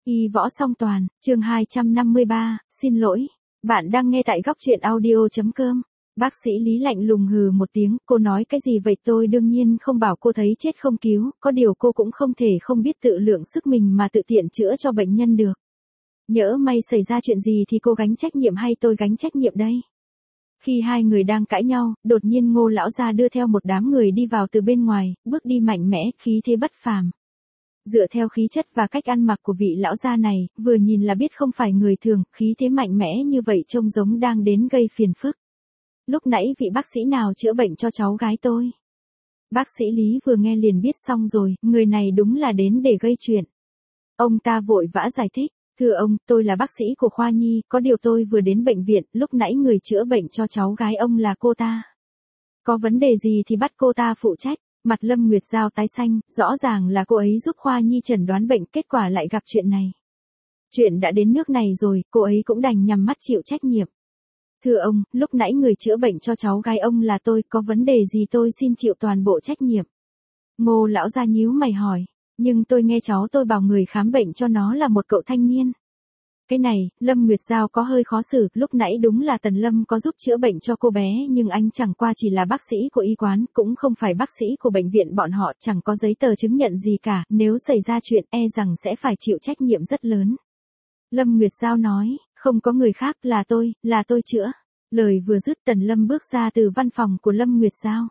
Y võ song toàn, chương 253, xin lỗi. Bạn đang nghe tại góc truyện audio.com. Bác sĩ Lý lạnh lùng hừ một tiếng, cô nói cái gì vậy? Tôi đương nhiên không bảo cô thấy chết không cứu, có điều cô cũng không thể không biết tự lượng sức mình mà tự tiện chữa cho bệnh nhân được. Nhỡ may xảy ra chuyện gì thì cô gánh trách nhiệm hay tôi gánh trách nhiệm đây? Khi hai người đang cãi nhau, đột nhiên Ngô lão gia đưa theo một đám người đi vào từ bên ngoài, bước đi mạnh mẽ, khí thế bất phàm. Dựa theo khí chất và cách ăn mặc của vị lão gia này, vừa nhìn là biết không phải người thường, khí thế mạnh mẽ như vậy trông giống đang đến gây phiền phức. Lúc nãy vị bác sĩ nào chữa bệnh cho cháu gái tôi? Bác sĩ Lý vừa nghe liền biết xong rồi, người này đúng là đến để gây chuyện. Ông ta vội vã giải thích, thưa ông, tôi là bác sĩ của khoa nhi, có điều tôi vừa đến bệnh viện, lúc nãy người chữa bệnh cho cháu gái ông là cô ta. Có vấn đề gì thì bắt cô ta phụ trách. Mặt Lâm Nguyệt Giao tái xanh, rõ ràng là cô ấy giúp khoa nhi chẩn đoán bệnh, kết quả lại gặp chuyện này. Chuyện đã đến nước này rồi, cô ấy cũng đành nhắm mắt chịu trách nhiệm. Thưa ông, lúc nãy người chữa bệnh cho cháu gái ông là tôi, có vấn đề gì tôi xin chịu toàn bộ trách nhiệm. Ngô lão gia nhíu mày hỏi, nhưng tôi nghe cháu tôi bảo người khám bệnh cho nó là một cậu thanh niên. Cái này, Lâm Nguyệt Giao có hơi khó xử, lúc nãy đúng là Tần Lâm có giúp chữa bệnh cho cô bé, nhưng anh chẳng qua chỉ là bác sĩ của y quán, cũng không phải bác sĩ của bệnh viện bọn họ, chẳng có giấy tờ chứng nhận gì cả, nếu xảy ra chuyện e rằng sẽ phải chịu trách nhiệm rất lớn. Lâm Nguyệt Giao nói, không có người khác, là tôi chữa. Lời vừa dứt Tần Lâm bước ra từ văn phòng của Lâm Nguyệt Giao.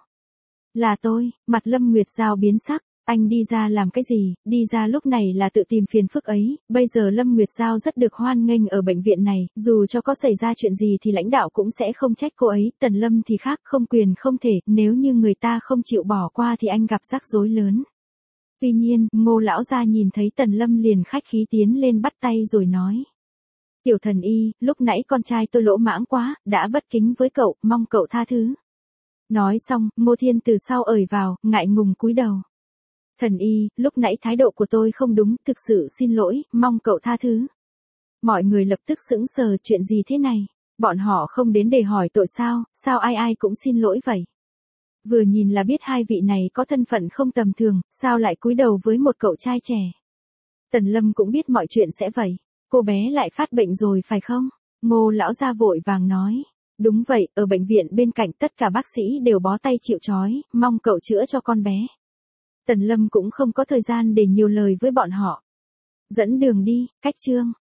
Là tôi, mặt Lâm Nguyệt Giao biến sắc. Anh đi ra làm cái gì, đi ra lúc này là tự tìm phiền phức ấy, bây giờ Lâm Nguyệt Giao rất được hoan nghênh ở bệnh viện này, dù cho có xảy ra chuyện gì thì lãnh đạo cũng sẽ không trách cô ấy, Tần Lâm thì khác, không quyền không thể, nếu như người ta không chịu bỏ qua thì anh gặp rắc rối lớn. Tuy nhiên, Ngô lão gia nhìn thấy Tần Lâm liền khách khí tiến lên bắt tay rồi nói. Tiểu thần y, lúc nãy con trai tôi lỗ mãng quá, đã bất kính với cậu, mong cậu tha thứ. Nói xong, Ngô Thiên từ sau ời vào, ngại ngùng cúi đầu. Thần y, lúc nãy thái độ của tôi không đúng, thực sự xin lỗi, mong cậu tha thứ. Mọi người lập tức sững sờ, chuyện gì thế này? Bọn họ không đến để hỏi tội sao ai ai cũng xin lỗi vậy? Vừa nhìn là biết hai vị này có thân phận không tầm thường, sao lại cúi đầu với một cậu trai trẻ? Tần Lâm cũng biết mọi chuyện sẽ vậy. Cô bé lại phát bệnh rồi phải không? Ngô lão gia vội vàng nói. Đúng vậy, ở bệnh viện bên cạnh tất cả bác sĩ đều bó tay chịu trói, mong cậu chữa cho con bé. Tần Lâm cũng không có thời gian để nhiều lời với bọn họ. Dẫn đường đi, cách chương.